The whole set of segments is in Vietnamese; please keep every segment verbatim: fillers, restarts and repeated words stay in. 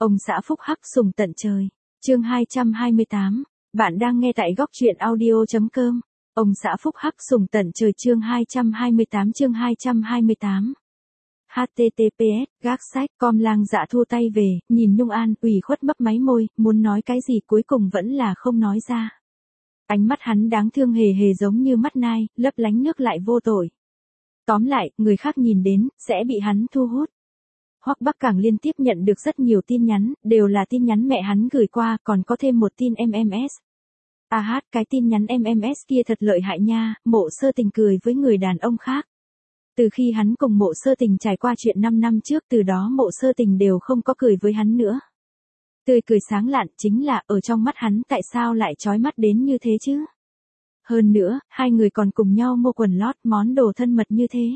Ông xã phúc hắc sùng tận trời. Chương hai trăm hai mươi tám. Bạn đang nghe tại góc truyện audio chấm com. Ông xã phúc hắc sùng tận trời chương hai trăm hai mươi tám chương hai trăm hai mươi tám. H T T P S gác sách com lang dạ thua tay về, nhìn Nhung An, ủy khuất mấp máy môi, muốn nói cái gì cuối cùng vẫn là không nói ra. Ánh mắt hắn đáng thương hề hề giống như mắt nai, lấp lánh nước lại vô tội. Tóm lại, người khác nhìn đến, sẽ bị hắn thu hút. Hoắc Bắc Cảng liên tiếp nhận được rất nhiều tin nhắn, đều là tin nhắn mẹ hắn gửi qua, còn có thêm một tin M M S. À hát, cái tin nhắn M M S kia thật lợi hại nha, Mộ Sơ Tình cười với người đàn ông khác. Từ khi hắn cùng Mộ Sơ Tình trải qua chuyện năm năm trước, từ đó Mộ Sơ Tình đều không có cười với hắn nữa. Tươi cười sáng lạn chính là ở trong mắt hắn tại sao lại chói mắt đến như thế chứ? Hơn nữa, hai người còn cùng nhau mua quần lót, món đồ thân mật như thế.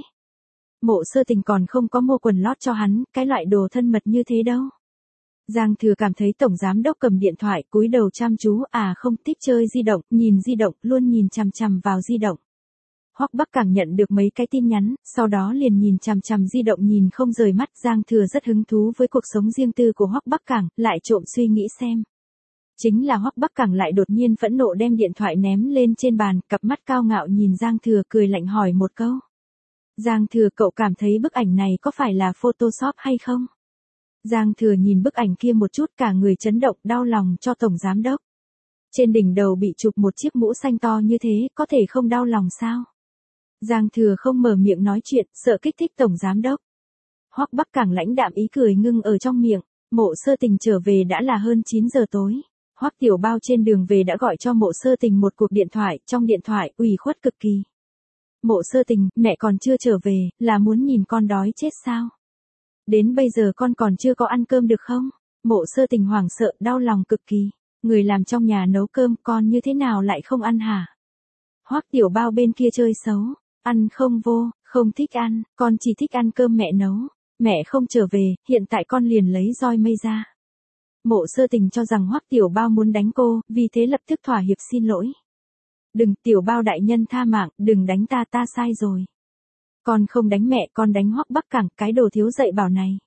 Mộ Sơ Tình còn không có mua quần lót cho hắn, cái loại đồ thân mật như thế đâu. Giang Thừa cảm thấy tổng giám đốc cầm điện thoại, cúi đầu chăm chú, à không, thích chơi di động, nhìn di động, luôn nhìn chằm chằm vào di động. Hoắc Bắc Cảng nhận được mấy cái tin nhắn, sau đó liền nhìn chằm chằm di động nhìn không rời mắt. Giang Thừa rất hứng thú với cuộc sống riêng tư của Hoắc Bắc Cảng, lại trộm suy nghĩ xem. Chính là Hoắc Bắc Cảng lại đột nhiên phẫn nộ đem điện thoại ném lên trên bàn, cặp mắt cao ngạo nhìn Giang Thừa cười lạnh hỏi một câu. Giang Thừa, cậu cảm thấy bức ảnh này có phải là Photoshop hay không? Giang Thừa nhìn bức ảnh kia một chút, cả người chấn động, đau lòng cho tổng giám đốc. Trên đỉnh đầu bị chụp một chiếc mũ xanh to như thế, có thể không đau lòng sao? Giang Thừa không mở miệng nói chuyện, sợ kích thích tổng giám đốc. Hoắc Bắc Cảng lãnh đạm ý cười ngưng ở trong miệng. Mộ Sơ Tình trở về đã là hơn chín giờ tối. Hoắc Tiểu Bao trên đường về đã gọi cho Mộ Sơ Tình một cuộc điện thoại, trong điện thoại ủy khuất cực kỳ. Mộ Sơ Tình, mẹ còn chưa trở về, là muốn nhìn con đói chết sao? Đến bây giờ con còn chưa có ăn cơm được không? Mộ Sơ Tình hoảng sợ, đau lòng cực kỳ. Người làm trong nhà nấu cơm, con như thế nào lại không ăn hả? Hoắc Tiểu Bao bên kia chơi xấu, ăn không vô, không thích ăn, con chỉ thích ăn cơm mẹ nấu. Mẹ không trở về, hiện tại con liền lấy roi mây ra. Mộ Sơ Tình cho rằng Hoắc Tiểu Bao muốn đánh cô, vì thế lập tức thỏa hiệp xin lỗi. Đừng, Tiểu Bao đại nhân tha mạng, đừng đánh ta, ta sai rồi. Con không đánh mẹ, con đánh Hoắc Bắc Cảng, cái đồ thiếu dạy bảo này.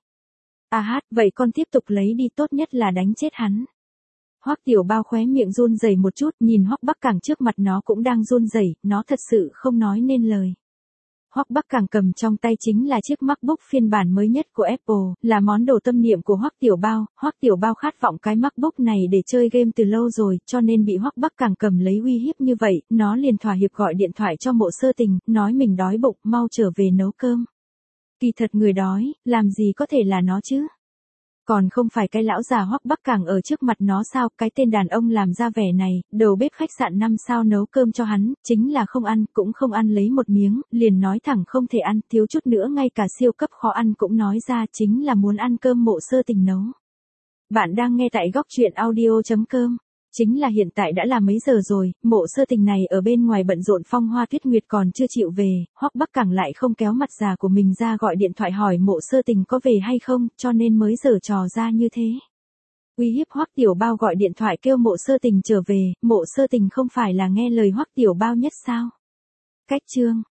À hát, vậy con tiếp tục lấy đi, tốt nhất là đánh chết hắn. Hoắc Tiểu Bao khóe miệng run rẩy một chút, nhìn Hoắc Bắc Cảng trước mặt nó cũng đang run rẩy, nó thật sự không nói nên lời. Hoắc Bắc Cảng cầm trong tay chính là chiếc MacBook phiên bản mới nhất của Apple, là món đồ tâm niệm của Hoắc Tiểu Bao. Hoắc Tiểu Bao khát vọng cái MacBook này để chơi game từ lâu rồi, cho nên bị Hoắc Bắc Cảng cầm lấy uy hiếp như vậy, nó liền thỏa hiệp gọi điện thoại cho Mộ Sơ Tình, nói mình đói bụng, mau trở về nấu cơm. Kỳ thật người đói, làm gì có thể là nó chứ? Còn không phải cái lão già Hoắc Bắc Cảng ở trước mặt nó sao? Cái tên đàn ông làm ra vẻ này, đầu bếp khách sạn năm sao nấu cơm cho hắn, chính là không ăn, cũng không ăn lấy một miếng, liền nói thẳng không thể ăn, thiếu chút nữa ngay cả siêu cấp khó ăn cũng nói ra, chính là muốn ăn cơm Mộ Sơ Tình nấu. Bạn đang nghe tại góc truyện audio chấm com. Chính là hiện tại đã là mấy giờ rồi, Mộ Sơ Tình này ở bên ngoài bận rộn phong hoa tuyết nguyệt còn chưa chịu về, Hoắc Bắc Cảng lại không kéo mặt già của mình ra gọi điện thoại hỏi Mộ Sơ Tình có về hay không, cho nên mới giở trò ra như thế. Uy hiếp Hoắc Tiểu Bao gọi điện thoại kêu Mộ Sơ Tình trở về, Mộ Sơ Tình không phải là nghe lời Hoắc Tiểu Bao nhất sao? Cách chương,